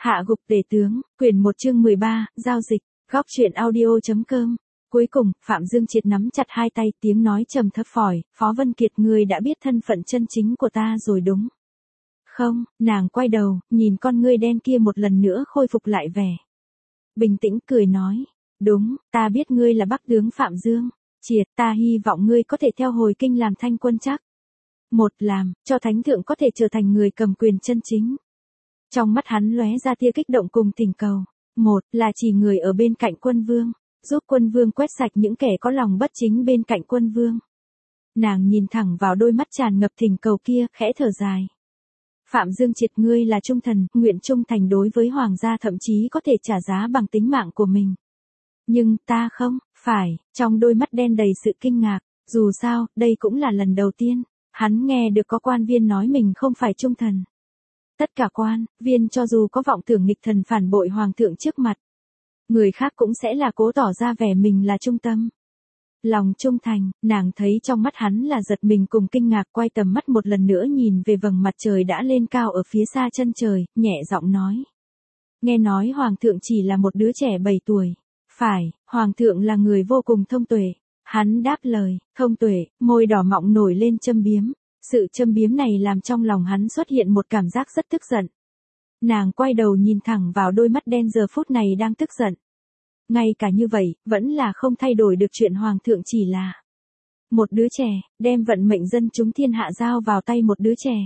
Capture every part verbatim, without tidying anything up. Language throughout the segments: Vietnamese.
Hạ gục tể tướng, quyển một chương mười ba, giao dịch, góc truyện audio.com. Cuối cùng, Phạm Dương Triệt nắm chặt hai tay, tiếng nói trầm thấp phỏi, Phó Vân Kiệt, ngươi đã biết thân phận chân chính của ta rồi đúng không? Nàng quay đầu, nhìn con ngươi đen kia một lần nữa khôi phục lại vẻ bình tĩnh, cười nói, đúng, ta biết ngươi là Bắc tướng Phạm Dương Triệt, ta hy vọng ngươi có thể theo hồi kinh làm thanh quân chắc. Một làm, cho thánh thượng có thể trở thành người cầm quyền chân chính. Trong mắt hắn lóe ra tia kích động cùng tình cầu. Một là chỉ người ở bên cạnh quân vương, giúp quân vương quét sạch những kẻ có lòng bất chính bên cạnh quân vương. Nàng nhìn thẳng vào đôi mắt tràn ngập tình cầu kia, khẽ thở dài. Phạm Dương Triệt, ngươi là trung thần, nguyện trung thành đối với hoàng gia, thậm chí có thể trả giá bằng tính mạng của mình. Nhưng ta không, phải, trong đôi mắt đen đầy sự kinh ngạc, dù sao, đây cũng là lần đầu tiên hắn nghe được có quan viên nói mình không phải trung thần. Tất cả quan viên cho dù có vọng tưởng nghịch thần phản bội hoàng thượng trước mặt người khác cũng sẽ là cố tỏ ra vẻ mình là trung tâm. Lòng trung thành, nàng thấy trong mắt hắn là giật mình cùng kinh ngạc, quay tầm mắt một lần nữa nhìn về vầng mặt trời đã lên cao ở phía xa chân trời, nhẹ giọng nói. Nghe nói hoàng thượng chỉ là một đứa trẻ bảy tuổi. Phải, hoàng thượng là người vô cùng thông tuệ. Hắn đáp lời, thông tuệ, môi đỏ mọng nổi lên châm biếm. Sự châm biếm này làm trong lòng hắn xuất hiện một cảm giác rất tức giận. Nàng quay đầu nhìn thẳng vào đôi mắt đen giờ phút này đang tức giận. Ngay cả như vậy, vẫn là không thay đổi được chuyện hoàng thượng chỉ là một đứa trẻ, đem vận mệnh dân chúng thiên hạ giao vào tay một đứa trẻ.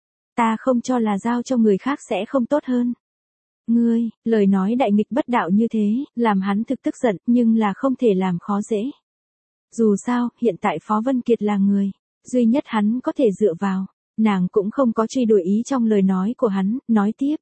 Ta không cho là giao cho người khác sẽ không tốt hơn. Ngươi, lời nói đại nghịch bất đạo như thế, làm hắn thực tức giận, nhưng là không thể làm khó dễ. Dù sao, hiện tại Phó Vân Kiệt là người duy nhất hắn có thể dựa vào. Nàng cũng không có truy đuổi ý trong lời nói của hắn, nói tiếp.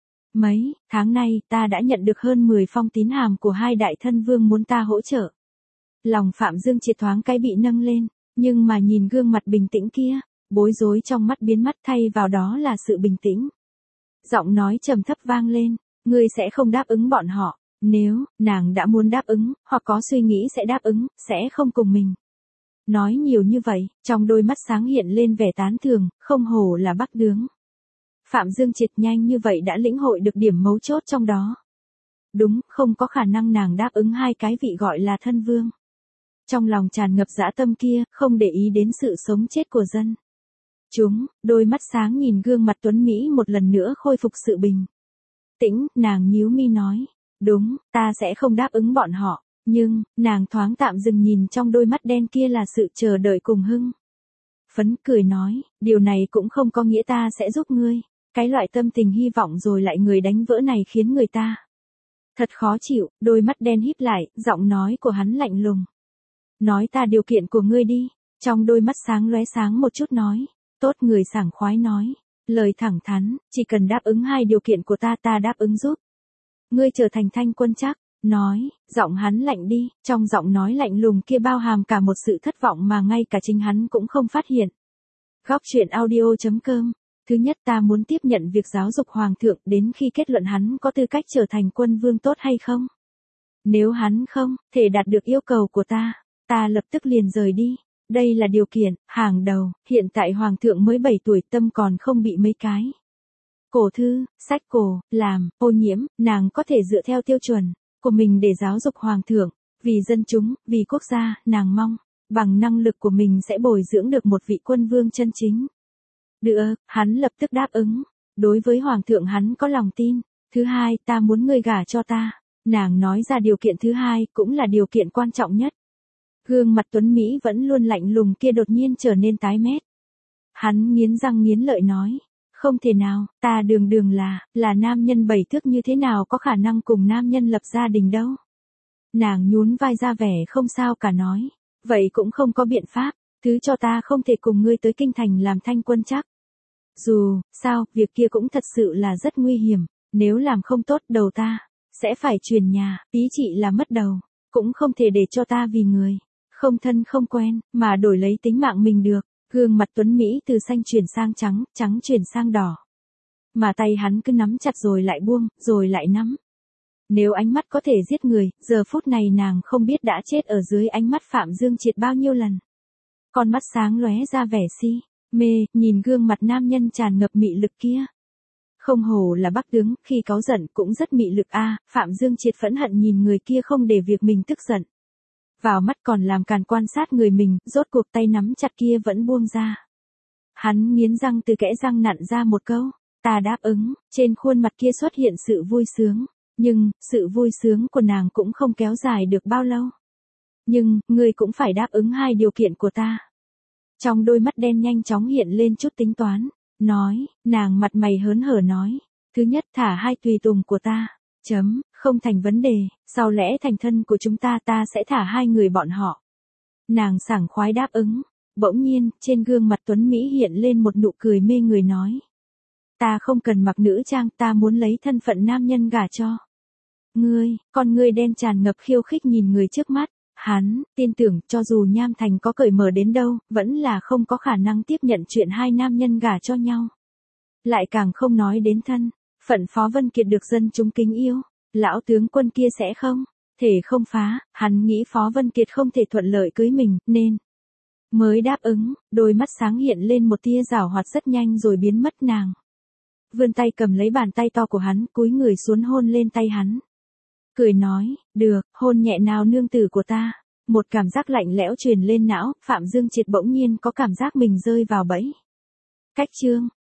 Mấy tháng nay, ta đã nhận được hơn mười phong tín hàm của hai đại thân vương muốn ta hỗ trợ. Lòng Phạm Dương Triệt thoáng cái bị nâng lên, nhưng mà nhìn gương mặt bình tĩnh kia, bối rối trong mắt biến mất, thay vào đó là sự bình tĩnh. Giọng nói trầm thấp vang lên, ngươi sẽ không đáp ứng bọn họ. Nếu nàng đã muốn đáp ứng, hoặc có suy nghĩ sẽ đáp ứng, sẽ không cùng mình. Nói nhiều như vậy, trong đôi mắt sáng hiện lên vẻ tán thưởng, không hổ là Bắc tướng. Phạm Dương Triệt nhanh như vậy đã lĩnh hội được điểm mấu chốt trong đó. Đúng, không có khả năng nàng đáp ứng hai cái vị gọi là thân vương. Trong lòng tràn ngập dã tâm kia, không để ý đến sự sống chết của dân chúng, đôi mắt sáng nhìn gương mặt tuấn Mỹ một lần nữa khôi phục sự bình tĩnh, nàng nhíu mi nói, đúng, ta sẽ không đáp ứng bọn họ. Nhưng, nàng thoáng tạm dừng nhìn trong đôi mắt đen kia là sự chờ đợi cùng hưng phấn, cười nói, điều này cũng không có nghĩa ta sẽ giúp ngươi. Cái loại tâm tình hy vọng rồi lại người đánh vỡ này khiến người ta thật khó chịu. Đôi mắt đen híp lại, giọng nói của hắn lạnh lùng. Nói ta điều kiện của ngươi đi. Trong đôi mắt sáng lóe sáng một chút nói. Tốt, người sảng khoái nói. Lời thẳng thắn, chỉ cần đáp ứng hai điều kiện của ta, ta đáp ứng giúp ngươi trở thành thanh quân chắc. Nói, giọng hắn lạnh đi, trong giọng nói lạnh lùng kia bao hàm cả một sự thất vọng mà ngay cả chính hắn cũng không phát hiện. Góc truyện audio.com. Thứ nhất, ta muốn tiếp nhận việc giáo dục hoàng thượng đến khi kết luận hắn có tư cách trở thành quân vương tốt hay không. Nếu hắn không thể đạt được yêu cầu của ta, ta lập tức liền rời đi. Đây là điều kiện hàng đầu. Hiện tại hoàng thượng mới bảy tuổi, tâm còn không bị mấy cái cổ thư, sách cổ làm ô nhiễm. Nàng có thể dựa theo tiêu chuẩn của mình để giáo dục hoàng thượng, vì dân chúng, vì quốc gia. Nàng mong bằng năng lực của mình sẽ bồi dưỡng được một vị quân vương chân chính. Được, hắn lập tức đáp ứng. Đối với hoàng thượng hắn có lòng tin. Thứ hai, ta muốn ngươi gả cho ta. Nàng nói ra điều kiện thứ hai, cũng là điều kiện quan trọng nhất. Gương mặt tuấn Mỹ vẫn luôn lạnh lùng kia đột nhiên trở nên tái mét. Hắn nghiến răng nghiến lợi nói. Không thể nào, ta đường đường là, là nam nhân bảy thước, như thế nào có khả năng cùng nam nhân lập gia đình đâu. Nàng nhún vai ra vẻ không sao cả nói. Vậy cũng không có biện pháp. Thứ cho ta không thể cùng ngươi tới kinh thành làm thanh quân chắc. Dù sao, việc kia cũng thật sự là rất nguy hiểm. Nếu làm không tốt, đầu ta sẽ phải truyền nhà. Ý chị là mất đầu. Cũng không thể để cho ta vì người không thân không quen mà đổi lấy tính mạng mình được. Gương mặt tuấn Mỹ từ xanh chuyển sang trắng, trắng chuyển sang đỏ. Mà tay hắn cứ nắm chặt rồi lại buông, rồi lại nắm. Nếu ánh mắt có thể giết người, giờ phút này nàng không biết đã chết ở dưới ánh mắt Phạm Dương Triệt bao nhiêu lần. Con mắt sáng lóe ra vẻ si mê, nhìn gương mặt nam nhân tràn ngập mị lực kia. Không hổ là Bắc tướng, khi cáu giận cũng rất mị lực a. Phạm Dương Triệt phẫn hận nhìn người kia không để việc mình tức giận vào mắt, còn làm càn quan sát người mình, rốt cuộc tay nắm chặt kia vẫn buông ra. Hắn nghiến răng từ kẽ răng nặn ra một câu, ta đáp ứng. Trên khuôn mặt kia xuất hiện sự vui sướng, nhưng sự vui sướng của nàng cũng không kéo dài được bao lâu. Nhưng, ngươi cũng phải đáp ứng hai điều kiện của ta. Trong đôi mắt đen nhanh chóng hiện lên chút tính toán, nói, nàng mặt mày hớn hở nói, thứ nhất thả hai tùy tùng của ta, chấm, không thành vấn đề, sau lẽ thành thân của chúng ta ta sẽ thả hai người bọn họ. Nàng sảng khoái đáp ứng, bỗng nhiên, trên gương mặt Tuấn Mỹ hiện lên một nụ cười mê người nói. Ta không cần mặc nữ trang, ta muốn lấy thân phận nam nhân gả cho ngươi. Con ngươi đen tràn ngập khiêu khích nhìn người trước mắt. Hắn, tin tưởng cho dù Nham Thành có cởi mở đến đâu, vẫn là không có khả năng tiếp nhận chuyện hai nam nhân gả cho nhau. Lại càng không nói đến thân phận Phó Vân Kiệt được dân chúng kính yêu, lão tướng quân kia sẽ không thể không phá. Hắn nghĩ Phó Vân Kiệt không thể thuận lợi cưới mình, nên mới đáp ứng. Đôi mắt sáng hiện lên một tia giảo hoạt rất nhanh rồi biến mất. Nàng vươn tay cầm lấy bàn tay to của hắn, cúi người xuống hôn lên tay hắn. Cười nói, được, hôn nhẹ nào nương tử của ta. Một cảm giác lạnh lẽo truyền lên não, Phạm Dương Triệt bỗng nhiên có cảm giác mình rơi vào bẫy. Cách chương